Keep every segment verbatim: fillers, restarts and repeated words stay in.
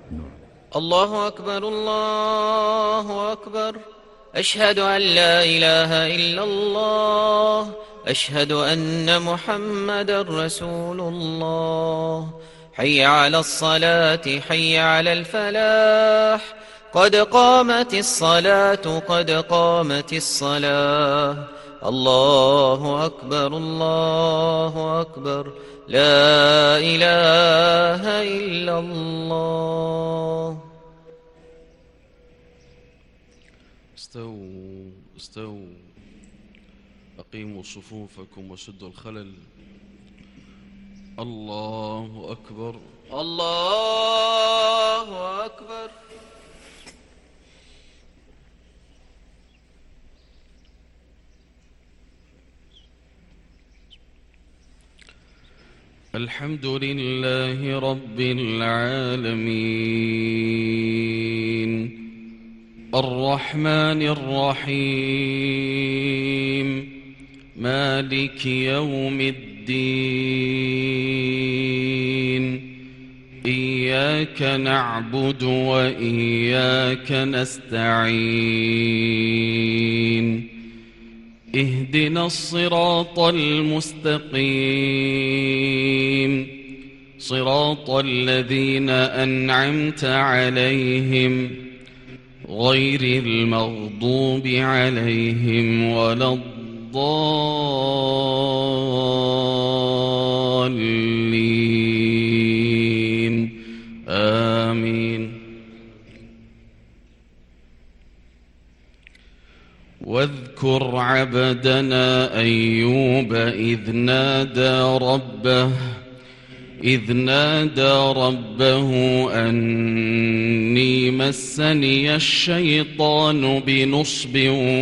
الله أكبر الله أكبر. أشهد أن لا إله إلا الله. أشهد أن محمدا رسول الله. حي على الصلاة حي على الفلاح. قد قامت الصلاة قد قامت الصلاة. الله أكبر الله أكبر. لا إله إلا الله. استووا استووا أقيموا صفوفكم وسدوا الخلل. الله أكبر الله أكبر. الحمد لله رب العالمين الرحمن الرحيم مالك يوم الدين إياك نعبد وإياك نستعين اهدنا الصراط المستقيم صراط الذين أنعمت عليهم غير المغضوب عليهم ولا الضالين آمين. واذكر عبدنا أيوب إذ نادى ربه إذ نادى ربه أني مسني الشيطان بنصب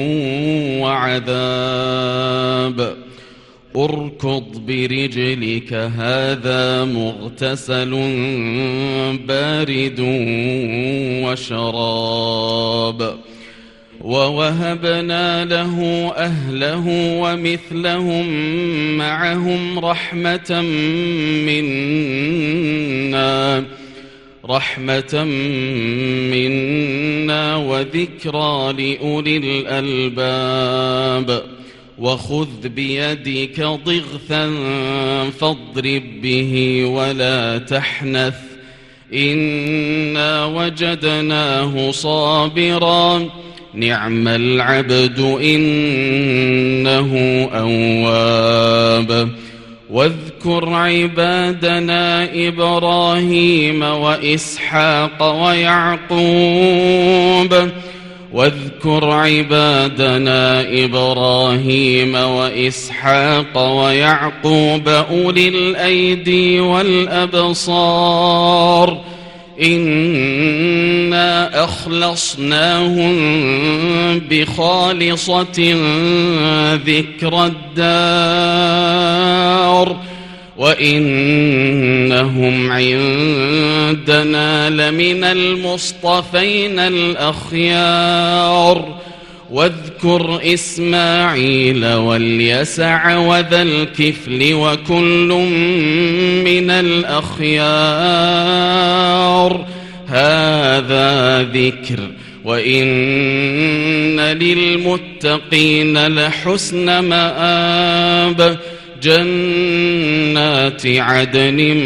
وعذاب اركض برجلك هذا مغتسل بارد وشراب. ووهبنا له أهله ومثلهم معهم رحمة منا رحمة منا وذكرى لأولي الألباب. وخذ بيدك ضغثا فاضرب به ولا تحنث إنا وجدناه صابرا نعم العبد إنه أواب. واذكر عبادنا إبراهيم وإسحاق ويعقوب واذكر عبادنا إبراهيم وإسحاق ويعقوب أولي الأيدي والأبصار إنا أخلصناهم بخالصة ذكر الدار وإنهم عندنا لمن المصطفين الأخيار. واذكر إسماعيل واليسع وذا الكفل وكل من الأخيار هذا ذكر وإن للمتقين لحسن مآب. جنات عدن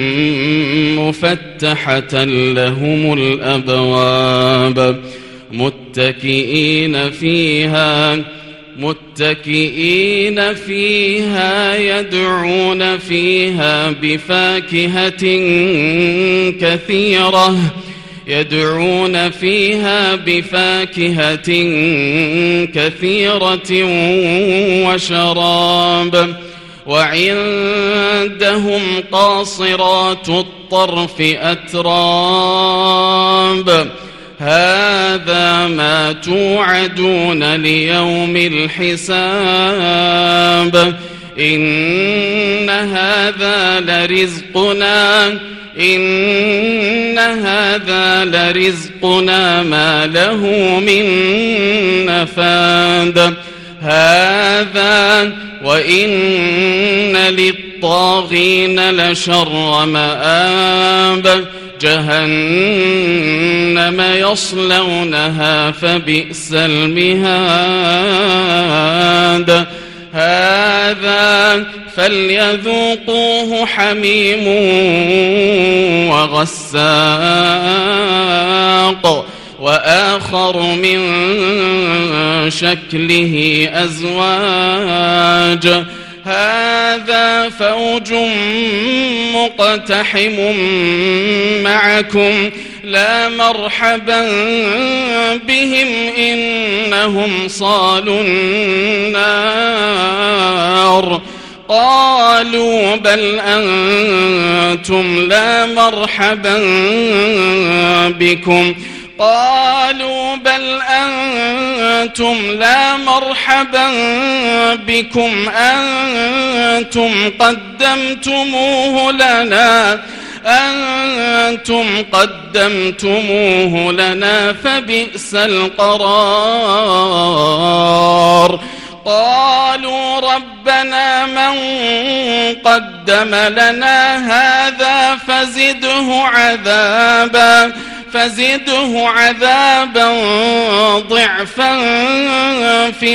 مفتحة لهم الأبواب متكئين فيها متكئين فيها يدعون فيها بفاكهة كثيرة يدعون فيها بفاكهة كثيرة وشراب. وعندهم قاصرات الطرف أتراب هذا ما توعدون ليوم الحساب. إن هذا لرزقنا إن هذا لرزقنا ما له من نفاد. هذا وإن للطاغين لشر مآب. جهنم يصلونها فبئس المهاد هذا فليذوقوه حميم وغساق وآخر من شكله أزواج هذا فوج مقتحم معكم لا مرحبا بهم إنهم صالوا النار قالوا بل أنتم لا مرحبا بكم قالوا بل أنتم لا مرحبا بكم أنتم قدمتموه لنا أنتم قدمتموه لنا فبئس القرار قالوا ربنا من قدم لنا هذا فزده عذابا فزده عذابا ضعفا في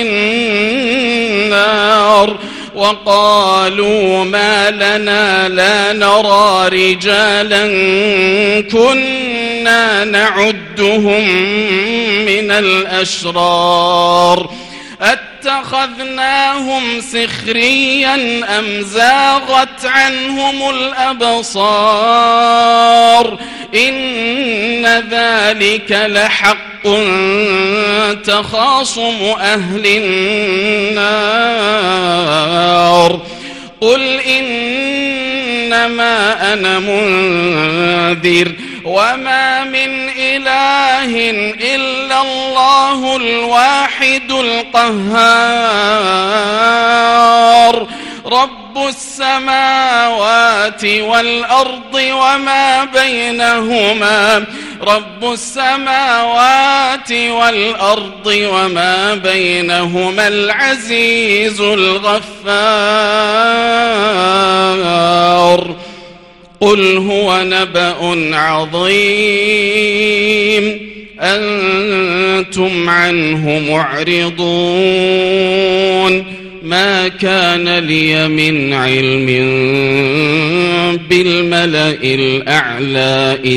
النار وقالوا ما لنا لا نرى رجالا كنا نعدهم من الأشرار اتخذناهم سخريا أم زاغت عنهم الأبصار إن ذلك لحق تخاصم أهل النار قل إنما أنا منذر وما من إله إلا الله الواحد القهار رب السماوات والأرض وما بينهما رب السماوات والأرض وما بينهما العزيز الغفار قل هو نبأ عظيم أنتم عنه معرضون ما كان لي من علم بالملأ الأعلى إذ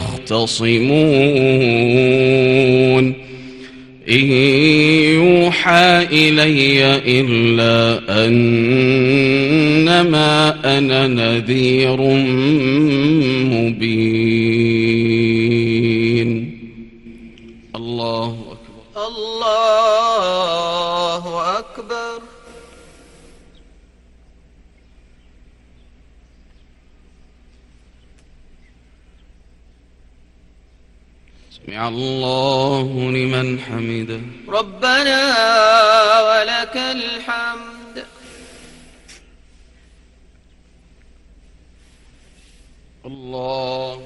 يختصمون إن يوحى إلي إلا أنما أنا نذير مبين الله أكبر الله أكبر سمع الله لمن حمده ربنا ولك الحمد الله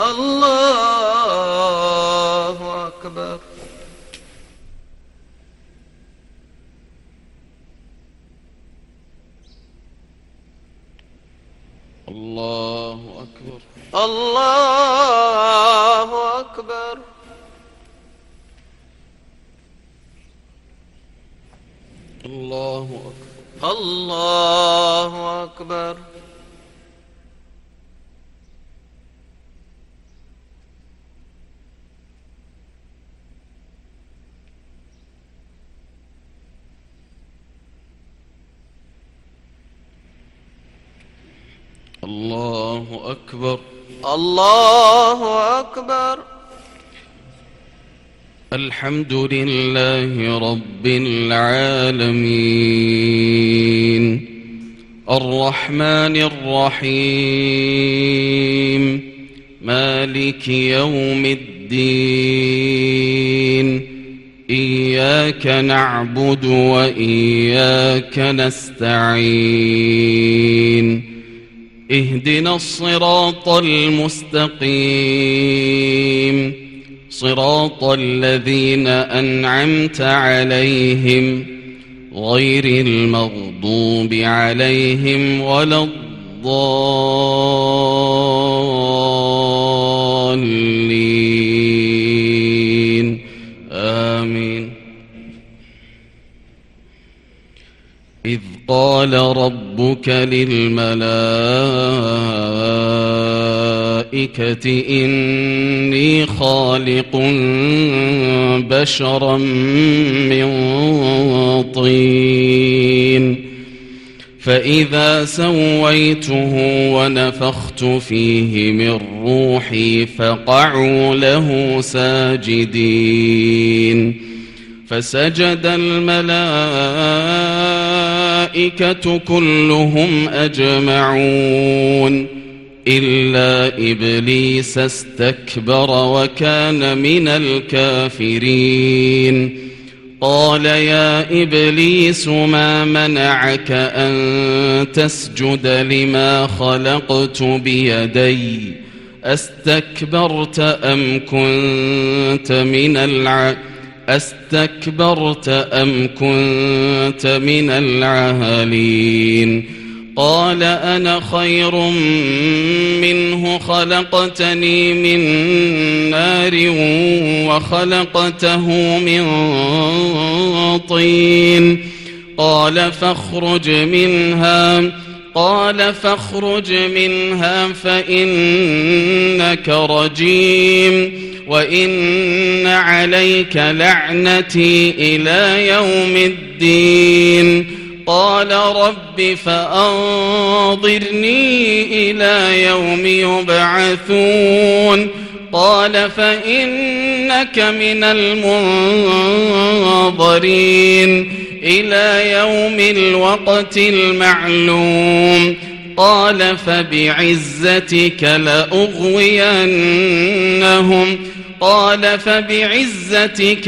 الله أكبر الله أكبر الله أكبر الله أكبر الله أكبر الله أكبر الله أكبر الحمد لله رب العالمين الرحمن الرحيم مالك يوم الدين إياك نعبد وإياك نستعين اهدنا الصراط المستقيم صراط الذين أنعمت عليهم غير المغضوب عليهم ولا الضالين الضالين آمين. إذ قال ربك للملائكة إني خالق بشرا من طين فإذا سويته ونفخت فيه من روحي فقعوا له ساجدين فسجد الملائكة كلهم أجمعون إلا إبليس استكبر وكان من الكافرين. قال يا إبليس ما منعك أن تسجد لما خلقت بيدي أستكبرت أم كنت من الع أستكبرت أم كنت من العالين؟ قال أنا خير منه خلقتني من نار وخلقته من طين قال فاخرج منها قال فاخرج منها فإنك رجيم وإن عليك لعنتي إلى يوم الدين. قال رب فأنظرني إلى يوم يبعثون قال فإنك من المنظرين إلى يوم الوقت المعلوم. قال فبعزتك لأغوينهم قال فبعزتك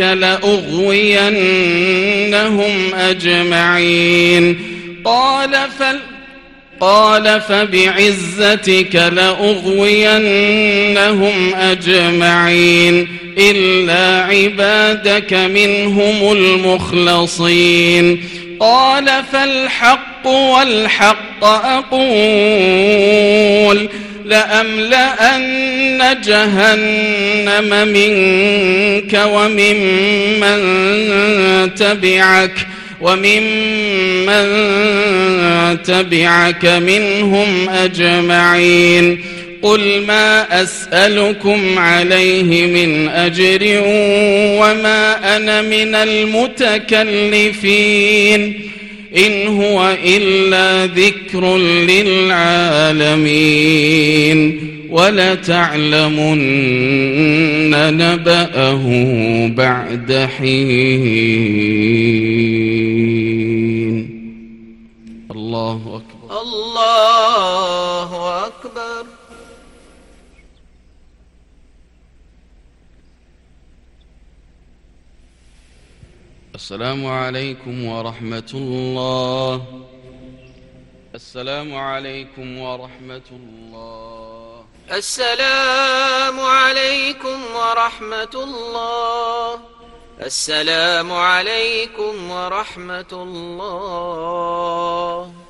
لأغوينهم أجمعين. قال فل قال فبعزتك لأغوينهم أجمعين إلا عبادك منهم المخلصين. قال فالحق والحق أقول لأملأن جهنم منك وممن تبعك وممن تبعك منهم أجمعين. قل ما أسألكم عليه من أجر وما أنا من المتكلفين إن هو إلا ذكر للعالمين ولتعلمن نبأه بعد حين. الله أكبر. الله أكبر. السلام عليكم ورحمة الله. السلام عليكم ورحمة الله. السلام عليكم ورحمة الله. السلام عليكم ورحمة الله.